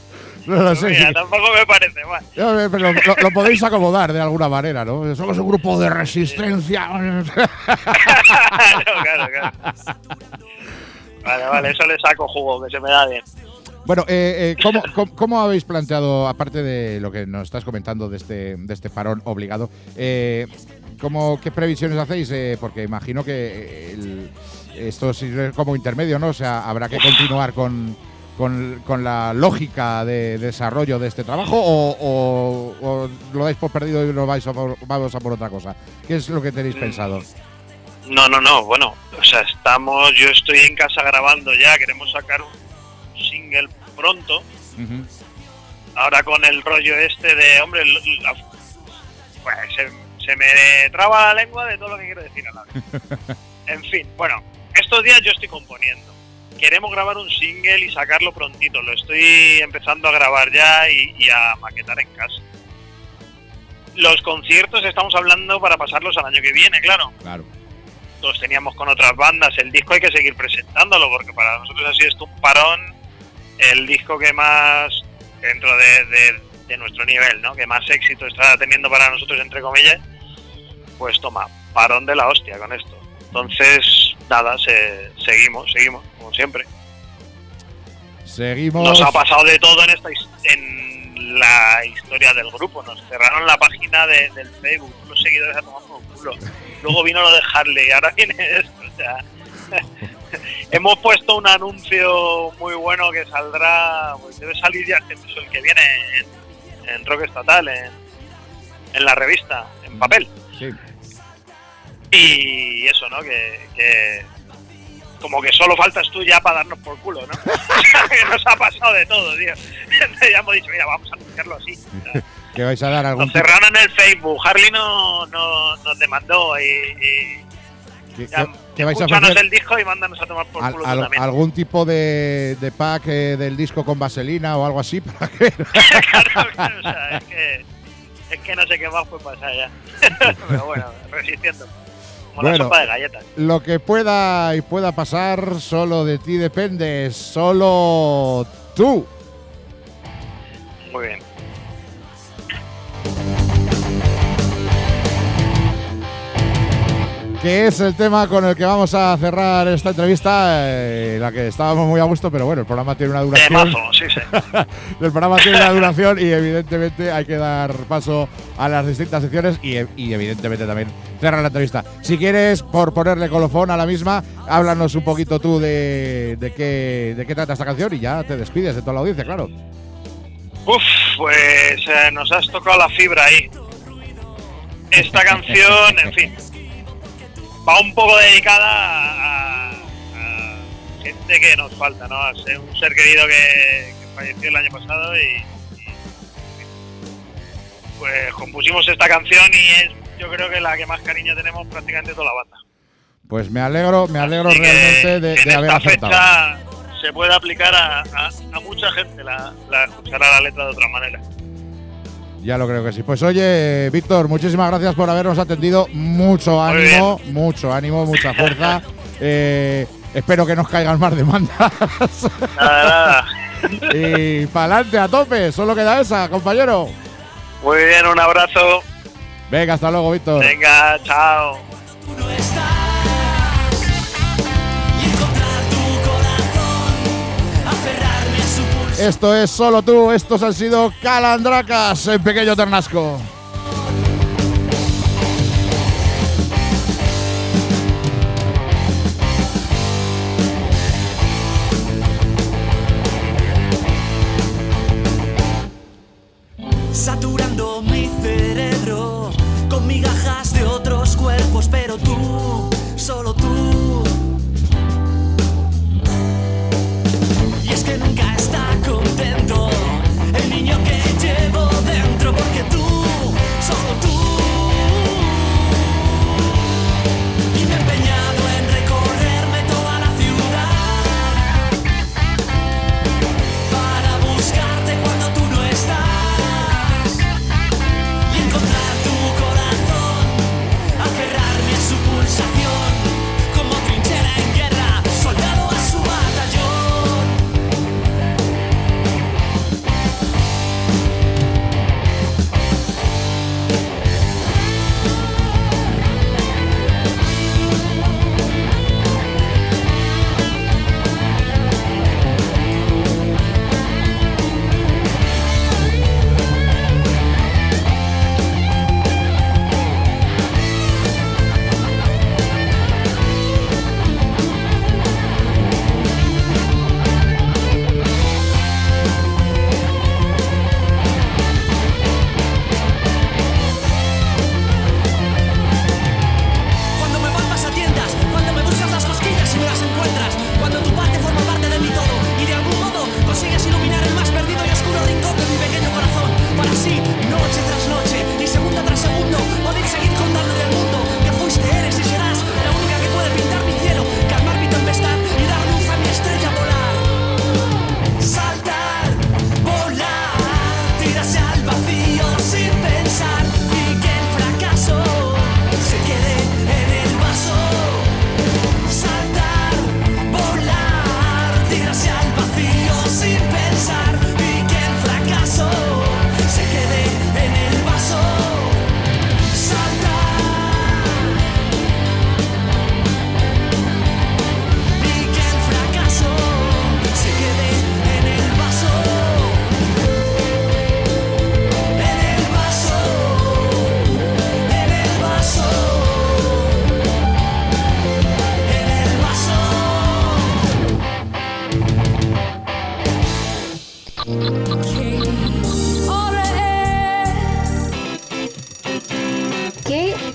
Speaker 3: No lo sé.
Speaker 7: Mira, tampoco me parece mal.
Speaker 3: Pero lo, lo, lo podéis acomodar de alguna manera, ¿no? Somos un grupo de resistencia.
Speaker 7: no, claro, claro. Vale, vale, eso le saco jugo, que se me da bien.
Speaker 3: Bueno, eh, eh, ¿cómo, cómo, ¿cómo habéis planteado, aparte de lo que nos estás comentando de este, de este parón obligado, eh, ¿cómo, qué previsiones hacéis? Eh, porque imagino que el, esto es como intermedio, ¿no? O sea, habrá que continuar con, con, con la lógica de desarrollo de este trabajo o, o, o lo dais por perdido y lo vais a por, vamos a por otra cosa. ¿Qué es lo que tenéis pensado?
Speaker 7: No, no, no, bueno, o sea, estamos, yo estoy en casa grabando ya, queremos sacar un single pronto. Uh-huh. Ahora con el rollo este de, hombre, la, pues se, se me traba la lengua de todo lo que quiero decir a la vez. En fin, bueno, estos días yo estoy componiendo. Queremos grabar un single y sacarlo prontito. Lo estoy empezando a grabar ya y, y a maquetar en casa. Los conciertos estamos hablando para pasarlos al año que viene, claro.
Speaker 3: Claro.
Speaker 7: Los teníamos con otras bandas. El disco hay que seguir presentándolo porque para nosotros así es un parón. El disco que más, dentro de, de, de nuestro nivel, ¿no? Que más éxito está teniendo para nosotros, entre comillas, pues toma, parón de la hostia con esto. Entonces, nada, se, seguimos, seguimos, como siempre.
Speaker 3: Seguimos.
Speaker 7: Nos ha pasado de todo en esta en la historia del grupo. Nos cerraron la página de, del Facebook, los seguidores a tomar por culo. Luego vino lo de Harley y ahora viene esto, o sea... Hemos puesto un anuncio muy bueno que saldrá, pues debe salir ya el que viene en, en Rock Estatal, en, en la revista, en papel.
Speaker 3: Sí. Y
Speaker 7: eso, ¿no? Que, que como que solo faltas tú ya para darnos por culo, ¿no? Que nos ha pasado de todo, tío. Ya hemos dicho, mira, vamos a anunciarlo así.
Speaker 3: ¿Que vais a dar algún?
Speaker 7: Nos cerraron en el Facebook, Harley no, no, nos demandó y... y
Speaker 3: ¿Qué,
Speaker 7: ya,
Speaker 3: ¿qué vais a
Speaker 7: hacer? El disco y mándanos a tomar por culo
Speaker 3: al,
Speaker 7: también.
Speaker 3: ¿Algún tipo de, de pack eh, del disco con vaselina o algo así? ¿Para qué?
Speaker 7: Claro, claro, o sea, es que, es que no sé qué más puede pasar ya. Pero bueno, resistiendo. Como bueno, la sopa de galletas.
Speaker 3: Lo que pueda y pueda pasar solo de ti depende, solo tú.
Speaker 7: Muy bien.
Speaker 3: Que es el tema con el que vamos a cerrar esta entrevista, eh, la que estábamos muy a gusto, pero bueno, el programa tiene una duración.
Speaker 7: Temazo, sí, sí.
Speaker 3: El programa tiene una duración y evidentemente hay que dar paso a las distintas secciones y, y evidentemente también cerrar la entrevista. Si quieres, por ponerle colofón a la misma, háblanos un poquito tú de, de, qué, de qué trata esta canción y ya te despides de toda la audiencia, claro.
Speaker 7: Uf, pues eh, nos has tocado la fibra ahí. Esta canción, en fin, va un poco dedicada a, a, a gente que nos falta, ¿no? A ser un ser querido que, que falleció el año pasado y, y pues compusimos esta canción y es, yo creo que la que más cariño tenemos prácticamente toda la banda.
Speaker 3: Pues me alegro, me alegro
Speaker 7: Así
Speaker 3: realmente de, de haber acertado.
Speaker 7: Fecha se puede aplicar a, a, a mucha gente, la, la escuchará la letra de otra manera.
Speaker 3: Ya lo creo que sí. Pues oye, Víctor, muchísimas gracias por habernos atendido. Mucho ánimo, mucho ánimo, mucha fuerza. eh, espero que nos caigan más demandas.
Speaker 7: Nada, nada.
Speaker 3: Y para adelante, a tope. Solo queda esa, compañero.
Speaker 7: Muy bien, un abrazo.
Speaker 3: Venga, hasta luego, Víctor.
Speaker 7: Venga, chao.
Speaker 3: Esto es Solo Tú, estos han sido Calandracas en Pequeño Ternasco.
Speaker 8: Saturando mi cerebro con migajas de otros cuerpos, pero tú, solo tú. Y es que nunca está contento el niño que llevo dentro, porque tú, solo tú. Y me he empeñado en recorrerme toda la ciudad para buscarte cuando tú no estás y encontrar tu corazón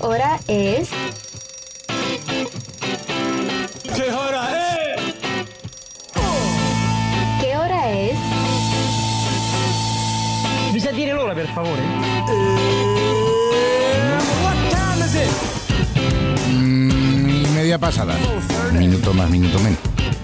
Speaker 9: hora es?
Speaker 8: ¿Qué hora es?
Speaker 9: ¿Qué hora es?
Speaker 6: Bisa dire l'ora, per favore?
Speaker 8: What time is it?
Speaker 3: Mm, y media pasada. Minuto más, minuto menos.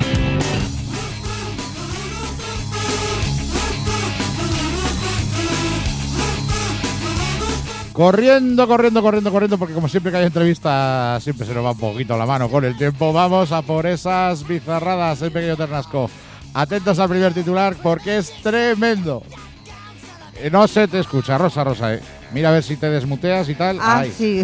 Speaker 3: Corriendo, corriendo, corriendo, corriendo, porque como siempre que hay entrevista siempre se nos va un poquito la mano con el tiempo. Vamos a por esas bizarradas, el pequeño Ternasco. Atentos al primer titular porque es tremendo. Eh, no se te escucha, Rosa, Rosa, eh. Mira a ver si te desmuteas y tal.
Speaker 1: Ah,
Speaker 3: Ay.
Speaker 1: sí.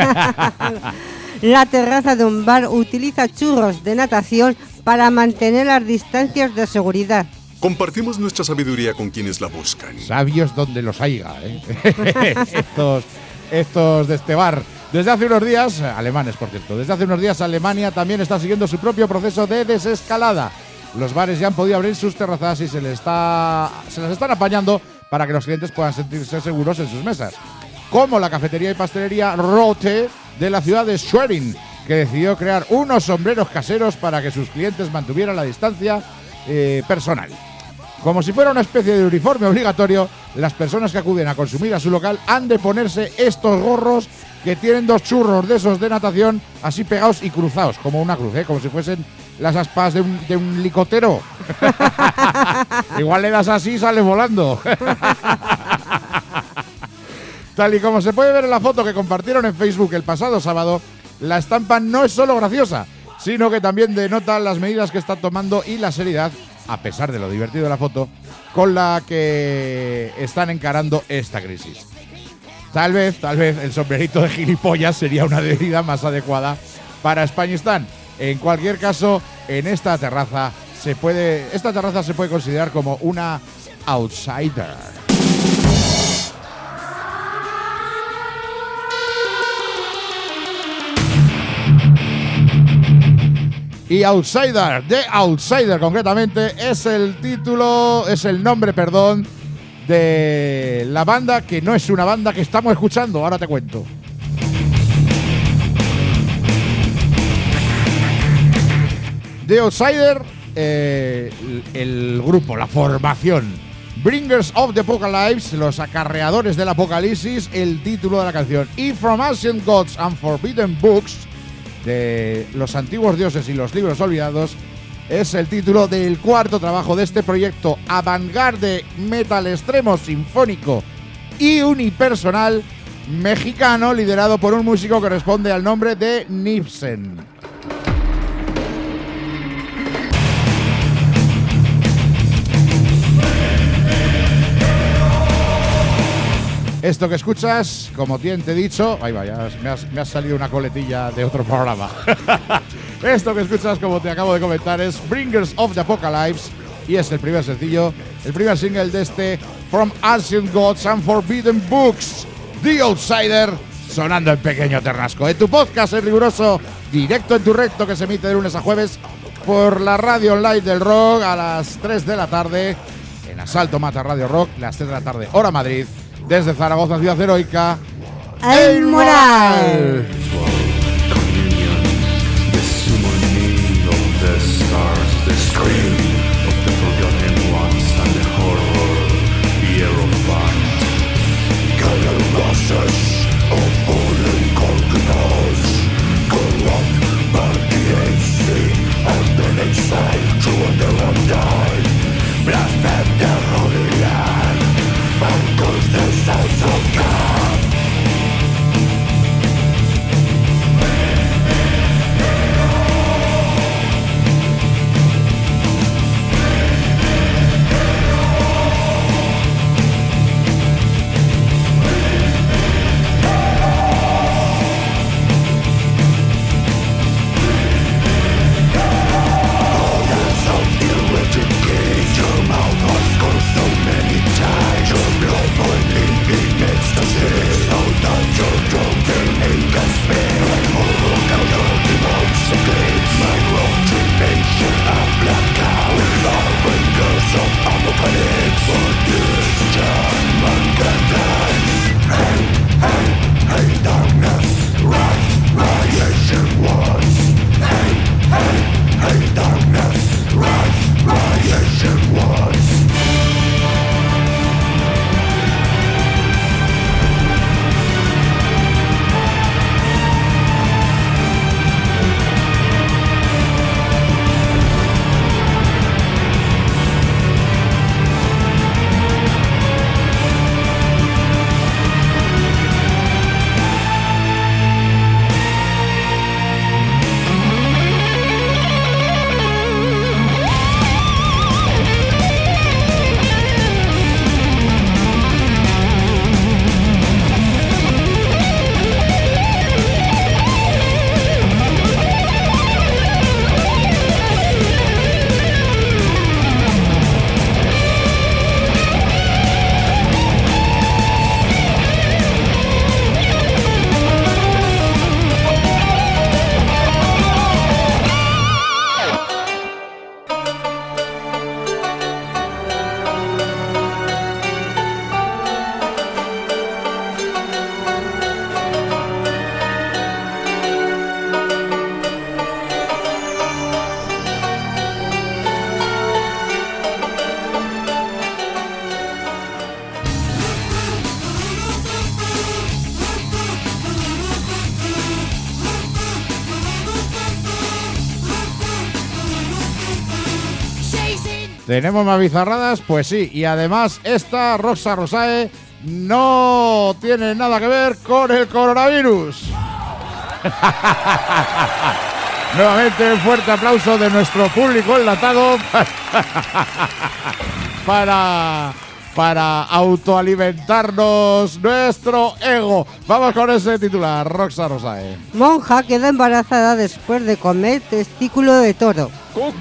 Speaker 1: La terraza de un bar utiliza churros de natación para mantener las distancias de seguridad.
Speaker 10: Compartimos nuestra sabiduría con quienes la buscan.
Speaker 3: Sabios donde los haya, ¿eh? estos, estos de este bar. Desde hace unos días, alemanes por cierto, desde hace unos días Alemania también está siguiendo su propio proceso de desescalada. Los bares ya han podido abrir sus terrazas y se les está, se las están apañando para que los clientes puedan sentirse seguros en sus mesas. Como la cafetería y pastelería Rote de la ciudad de Schwerin, que decidió crear unos sombreros caseros para que sus clientes mantuvieran la distancia eh, personal. Como si fuera una especie de uniforme obligatorio, las personas que acuden a consumir a su local han de ponerse estos gorros que tienen dos churros de esos de natación así pegados y cruzados, como una cruz, ¿eh? Como si fuesen las aspas de un, de un licotero. Igual le das así y sale volando. Tal y como se puede ver en la foto que compartieron en Facebook el pasado sábado, la estampa no es solo graciosa, sino que también denota las medidas que están tomando y la seriedad, a pesar de lo divertido de la foto, con la que están encarando esta crisis. Tal vez, tal vez el sombrerito de gilipollas sería una medida más adecuada para Españistán. En cualquier caso, en esta terraza se puede, esta terraza se puede considerar como una outsider. Y Outsider, The Outsider concretamente, es el título, es el nombre, perdón, de la banda que no es una banda que estamos escuchando. Ahora te cuento. The Outsider, eh, el grupo, la formación, Bringers of the Apocalypse, los acarreadores del apocalipsis, el título de la canción. Y From Ancient Gods and Forbidden Books, de los antiguos dioses y los libros olvidados, es el título del cuarto trabajo de este proyecto avant-garde metal extremo sinfónico y unipersonal mexicano liderado por un músico que responde al nombre de Nipsen. Esto que escuchas, como bien te he dicho, ahí va, ya me, has, me ha salido una coletilla de otro programa. Esto que escuchas, como te acabo de comentar, es Bringers of the Apocalypse y es el primer sencillo, el primer single de este From Ancient Gods and Forbidden Books, The Outsider, sonando en Pequeño Ternasco. En tu podcast, el riguroso, directo en tu recto, que se emite de lunes a jueves por la radio online del rock a las tres de la tarde, en Asalto Mata Radio Rock, las tres de la tarde, hora Madrid. Desde Zaragoza, ciudad heroica,
Speaker 1: El Moral.
Speaker 2: Uncles the sons of God.
Speaker 3: ¿Tenemos más bizarradas? Pues sí, y además esta, Roxa Rosae, no tiene nada que ver con el coronavirus. Nuevamente un fuerte aplauso de nuestro público enlatado para, para autoalimentarnos nuestro ego. Vamos con ese titular, Roxa Rosae.
Speaker 1: Monja queda embarazada después de comer testículo de toro.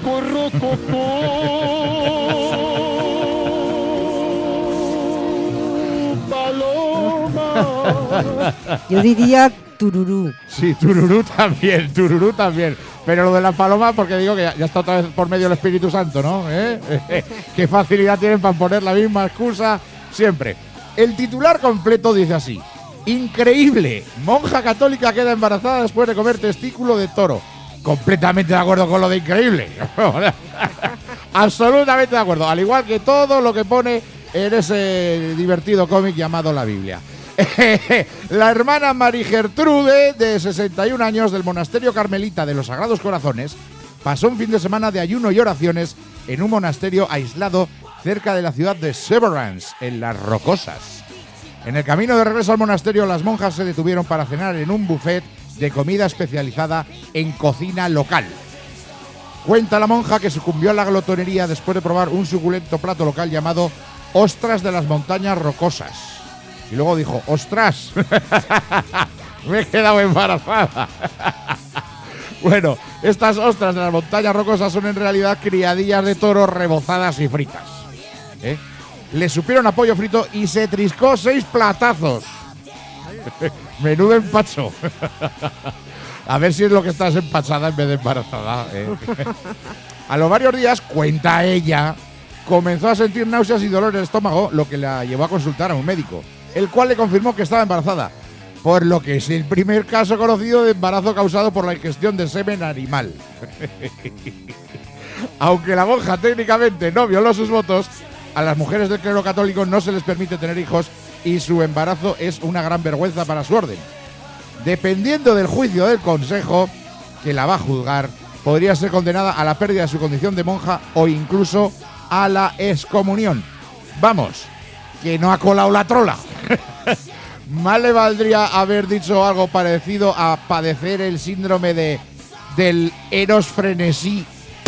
Speaker 1: Yo diría tururú.
Speaker 3: Sí, tururú también, tururú también. Pero lo de la paloma, porque digo que ya, ya está otra vez por medio el Espíritu Santo, ¿no? ¿Eh? Qué facilidad tienen para poner la misma excusa siempre. El titular completo dice así: increíble, monja católica queda embarazada después de comer testículo de toro. Completamente de acuerdo con lo de increíble. Absolutamente de acuerdo. Al igual que todo lo que pone en ese divertido cómic llamado La Biblia. La hermana Mari Gertrude, de sesenta y un años, del monasterio carmelita de los Sagrados Corazones, pasó un fin de semana de ayuno y oraciones en un monasterio aislado cerca de la ciudad de Severance, en Las Rocosas. En el camino de regreso al monasterio, las monjas se detuvieron para cenar en un buffet de comida especializada en cocina local. Cuenta la monja que sucumbió a la glotonería después de probar un suculento plato local llamado ostras de las montañas rocosas. Y luego dijo, ¡ostras! Me he quedado embarazada. Bueno, estas ostras de las montañas rocosas son en realidad criadillas de toro rebozadas y fritas. ¿Eh? Le supieron a pollo frito y se triscó seis platazos. Menudo empacho. A ver si es lo que estás empachada en vez de embarazada. ¿Eh? A los varios días, cuenta ella, comenzó a sentir náuseas y dolor en el estómago, lo que la llevó a consultar a un médico, el cual le confirmó que estaba embarazada, por lo que es el primer caso conocido de embarazo causado por la ingestión de semen animal. Aunque la monja técnicamente no violó sus votos, a las mujeres del clero católico no se les permite tener hijos y su embarazo es una gran vergüenza para su orden. Dependiendo del juicio del consejo que la va a juzgar, podría ser condenada a la pérdida de su condición de monja o incluso a la excomunión. Vamos, que no ha colado la trola. Más le valdría haber dicho algo parecido a padecer el síndrome de del eros frenesí.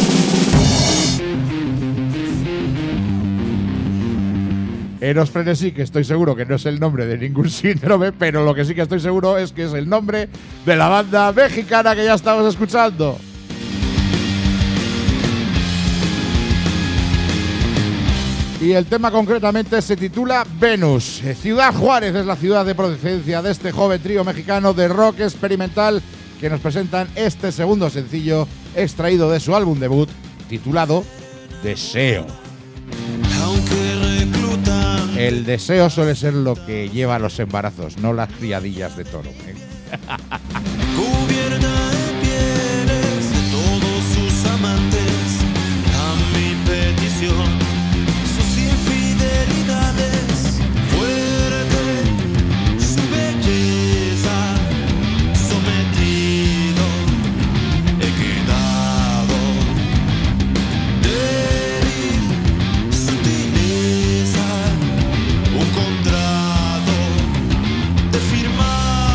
Speaker 3: Eros frenesí, que estoy seguro que no es el nombre de ningún síndrome, pero lo que sí que estoy seguro es que es el nombre de la banda mexicana que ya estamos escuchando. Y el tema concretamente se titula Venus. Ciudad Juárez es la ciudad de procedencia de este joven trío mexicano de rock experimental que nos presentan este segundo sencillo extraído de su álbum debut titulado Deseo. El deseo suele ser lo que lleva a los embarazos, no las criadillas de toro, ¿eh?
Speaker 8: Cubierta de pieles de todos sus amantes, a mi petición, sus infidelidades, fuerte su belleza, sometido, he quedado débil, sutileza, un contrato de firmado.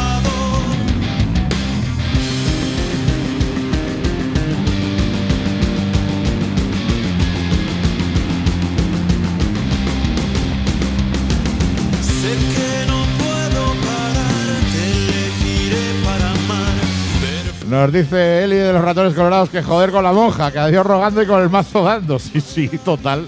Speaker 8: Sé que no puedo parar, te elegiré para amar. Pero
Speaker 3: Nos dice Eli de los ratones colorados que joder con la monja, que a Dios rogando y con el mazo dando. Sí, sí, total.
Speaker 8: de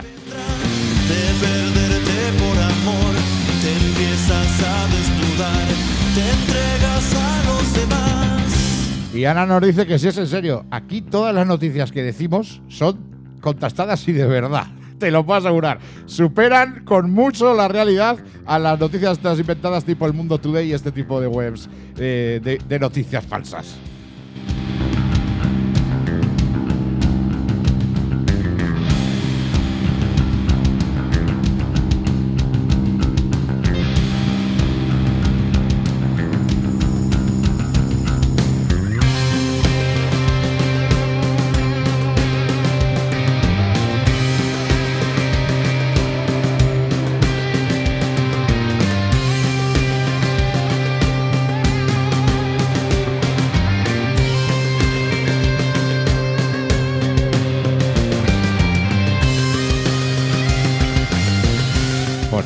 Speaker 8: perderte por amor, te empiezas a desnudar, te entregas a los demás.
Speaker 3: Y Ana nos dice que si es en serio, aquí todas las noticias que decimos son contrastadas y de verdad. Te lo puedo asegurar. Superan con mucho la realidad a las noticias estas inventadas tipo El Mundo Today y este tipo de webs eh, de, de noticias falsas.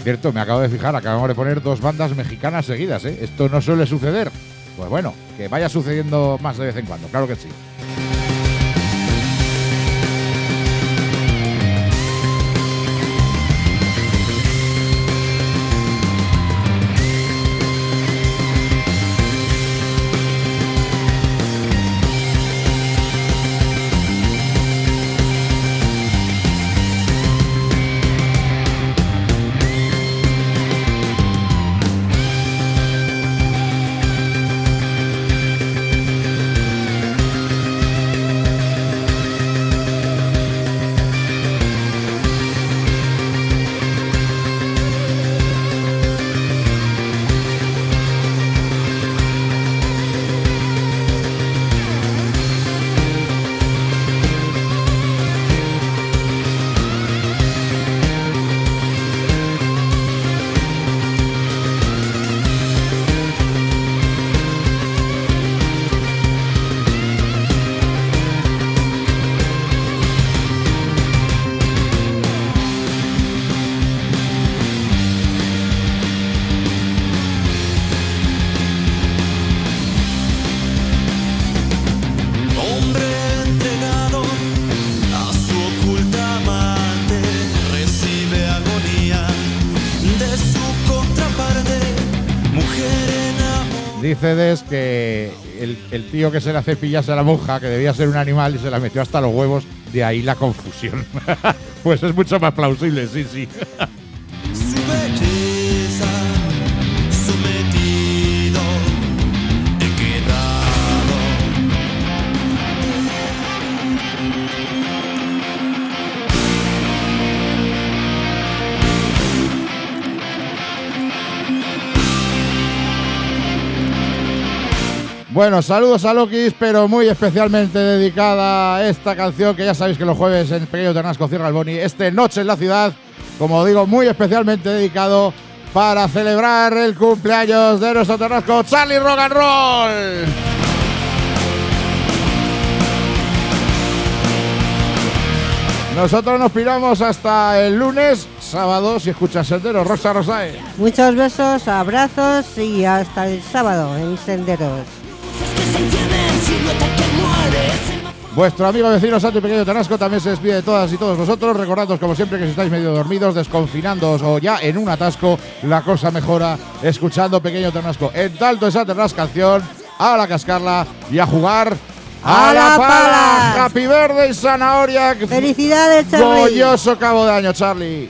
Speaker 3: cierto, me acabo de fijar, acabamos de poner dos bandas mexicanas seguidas, ¿eh? Esto no suele suceder. Pues bueno, que vaya sucediendo más de vez en cuando, claro que sí. Dice Des que el, el tío que se le hace pillarse a la monja, que debía ser un animal y se la metió hasta los huevos, de ahí la confusión. Pues es mucho más plausible, sí, sí.
Speaker 8: Su belleza, sometido, he quedado.
Speaker 3: Bueno, saludos a Lokis, pero muy especialmente dedicada a esta canción que ya sabéis que los jueves en Pequeño Ternasco cierra el Boni. Este Noche en la Ciudad, como digo, muy especialmente dedicado para celebrar el cumpleaños de nuestro Ternasco, Charlie Rock and Roll. Nosotros nos piramos hasta el lunes, sábado, si escuchas Senderos. Rosa Rosae.
Speaker 1: Muchos besos, abrazos y hasta el sábado en Senderos.
Speaker 3: Vuestro amigo vecino Santo y Pequeño Ternasco también se despide de todas y todos vosotros. Recordad como siempre que si estáis medio dormidos, desconfinándoos o ya en un atasco, la cosa mejora escuchando Pequeño Ternasco. En tanto esa Ternasco canción, a la cascarla y a jugar a, a la, la pala. pala. Happy Verde y Zanahoria.
Speaker 1: Felicidades, Charlie.
Speaker 3: Goyoso cabo de año, Charlie.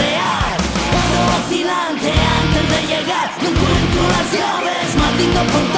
Speaker 8: No encuentro las llaves, maldito por